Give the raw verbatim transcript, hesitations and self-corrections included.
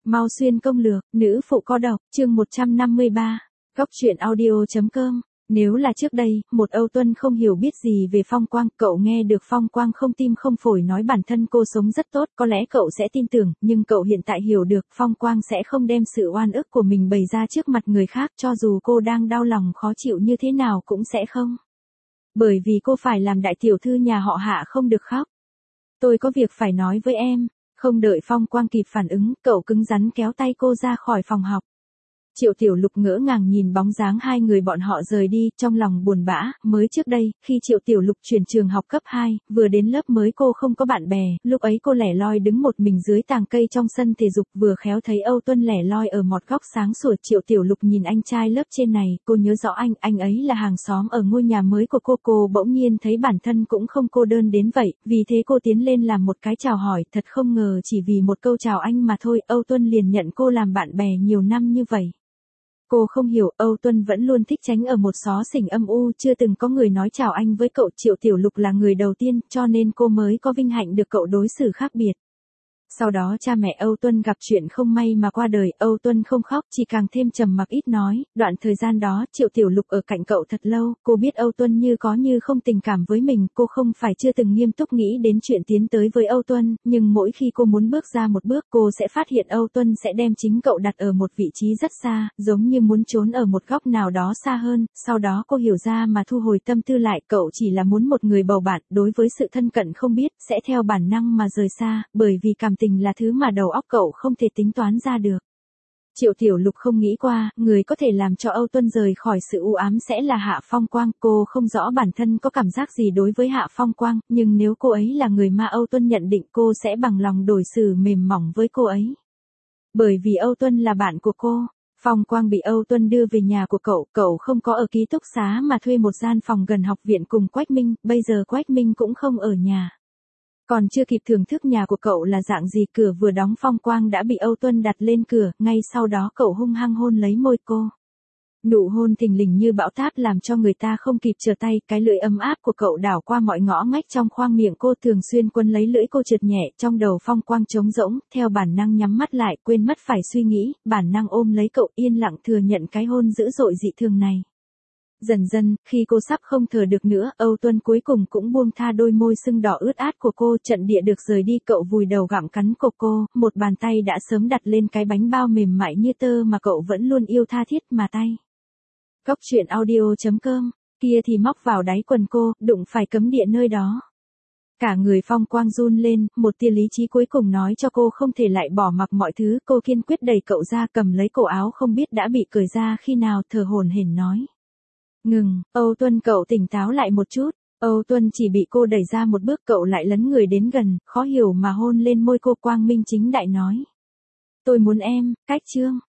Mau xuyên công lược, nữ phụ có độc, chương một trăm năm mươi ba. Góc truyện audio.com. Nếu là trước đây, một Âu Tuân không hiểu biết gì về Phong Quang, cậu nghe được Phong Quang không tim không phổi nói bản thân cô sống rất tốt, có lẽ cậu sẽ tin tưởng, nhưng cậu hiện tại hiểu được Phong Quang sẽ không đem sự oan ức của mình bày ra trước mặt người khác, cho dù cô đang đau lòng khó chịu như thế nào cũng sẽ không. Bởi vì cô phải làm đại tiểu thư nhà họ Hạ không được khóc. Tôi có việc phải nói với em. Không đợi Phong Quang kịp phản ứng, cậu cứng rắn kéo tay cô ra khỏi phòng học. Triệu Tiểu Lục ngỡ ngàng nhìn bóng dáng hai người bọn họ rời đi, trong lòng buồn bã. Mới trước đây, khi Triệu Tiểu Lục chuyển trường học cấp hai, vừa đến lớp mới cô không có bạn bè, lúc ấy cô lẻ loi đứng một mình dưới tàng cây trong sân thể dục, vừa khéo thấy Âu Tuân lẻ loi ở một góc sáng sủa. Triệu Tiểu Lục nhìn anh trai lớp trên này, cô nhớ rõ anh, anh ấy là hàng xóm ở ngôi nhà mới của cô. Cô bỗng nhiên thấy bản thân cũng không cô đơn đến vậy, vì thế cô tiến lên làm một cái chào hỏi, thật không ngờ chỉ vì một câu chào anh mà thôi, Âu Tuân liền nhận cô làm bạn bè nhiều năm như vậy. Cô không hiểu, Âu Tuân vẫn luôn thích tránh ở một xó xỉnh âm u, chưa từng có người nói chào anh với cậu. Triệu Tiểu Lục là người đầu tiên, cho nên cô mới có vinh hạnh được cậu đối xử khác biệt. Sau đó cha mẹ Âu Tuân gặp chuyện không may mà qua đời, Âu Tuân không khóc, chỉ càng thêm trầm mặc ít nói. Đoạn thời gian đó, Triệu Tiểu Lục ở cạnh cậu thật lâu, cô biết Âu Tuân như có như không tình cảm với mình, cô không phải chưa từng nghiêm túc nghĩ đến chuyện tiến tới với Âu Tuân, nhưng mỗi khi cô muốn bước ra một bước, cô sẽ phát hiện Âu Tuân sẽ đem chính cậu đặt ở một vị trí rất xa, giống như muốn trốn ở một góc nào đó xa hơn. Sau đó cô hiểu ra mà thu hồi tâm tư lại, cậu chỉ là muốn một người bầu bạn, đối với sự thân cận không biết, sẽ theo bản năng mà rời xa, bởi vì cảm tình là thứ mà đầu óc cậu không thể tính toán ra được. Triệu Tiểu Lục không nghĩ qua, người có thể làm cho Âu Tuân rời khỏi sự u ám sẽ là Hạ Phong Quang. Cô không rõ bản thân có cảm giác gì đối với Hạ Phong Quang, nhưng nếu cô ấy là người mà Âu Tuân nhận định, cô sẽ bằng lòng đổi xử mềm mỏng với cô ấy. Bởi vì Âu Tuân là bạn của cô. Phong Quang bị Âu Tuân đưa về nhà của cậu, cậu không có ở ký túc xá mà thuê một gian phòng gần học viện cùng Quách Minh, bây giờ Quách Minh cũng không ở nhà. Còn chưa kịp thưởng thức nhà của cậu là dạng gì, cửa vừa đóng Phong Quang đã bị Âu Tuân đặt lên cửa, ngay sau đó cậu hung hăng hôn lấy môi cô. Nụ hôn thình lình như bão táp làm cho người ta không kịp trở tay, cái lưỡi ấm áp của cậu đảo qua mọi ngõ ngách trong khoang miệng cô, thường xuyên quấn lấy lưỡi cô trượt nhẹ, trong đầu Phong Quang trống rỗng, theo bản năng nhắm mắt lại, quên mất phải suy nghĩ, bản năng ôm lấy cậu, yên lặng thừa nhận cái hôn dữ dội dị thường này. Dần dần, khi cô sắp không thở được nữa, Âu Tuân cuối cùng cũng buông tha đôi môi sưng đỏ ướt át của cô, trận địa được rời đi, cậu vùi đầu gặm cắn cổ cô, một bàn tay đã sớm đặt lên cái bánh bao mềm mại như tơ mà cậu vẫn luôn yêu tha thiết mà tay. Góc truyện audio.com, kia thì móc vào đáy quần cô, đụng phải cấm địa nơi đó. Cả người Phong Quang run lên, một tia lý trí cuối cùng nói cho cô không thể lại bỏ mặc mọi thứ, cô kiên quyết đẩy cậu ra, cầm lấy cổ áo không biết đã bị cởi ra khi nào, thở hổn hển nói. Ngừng, Âu Tuân, cậu tỉnh táo lại một chút. Âu Tuân chỉ bị cô đẩy ra một bước, cậu lại lấn người đến gần, khó hiểu mà hôn lên môi cô, quang minh chính đại nói. Tôi muốn em, cách chương.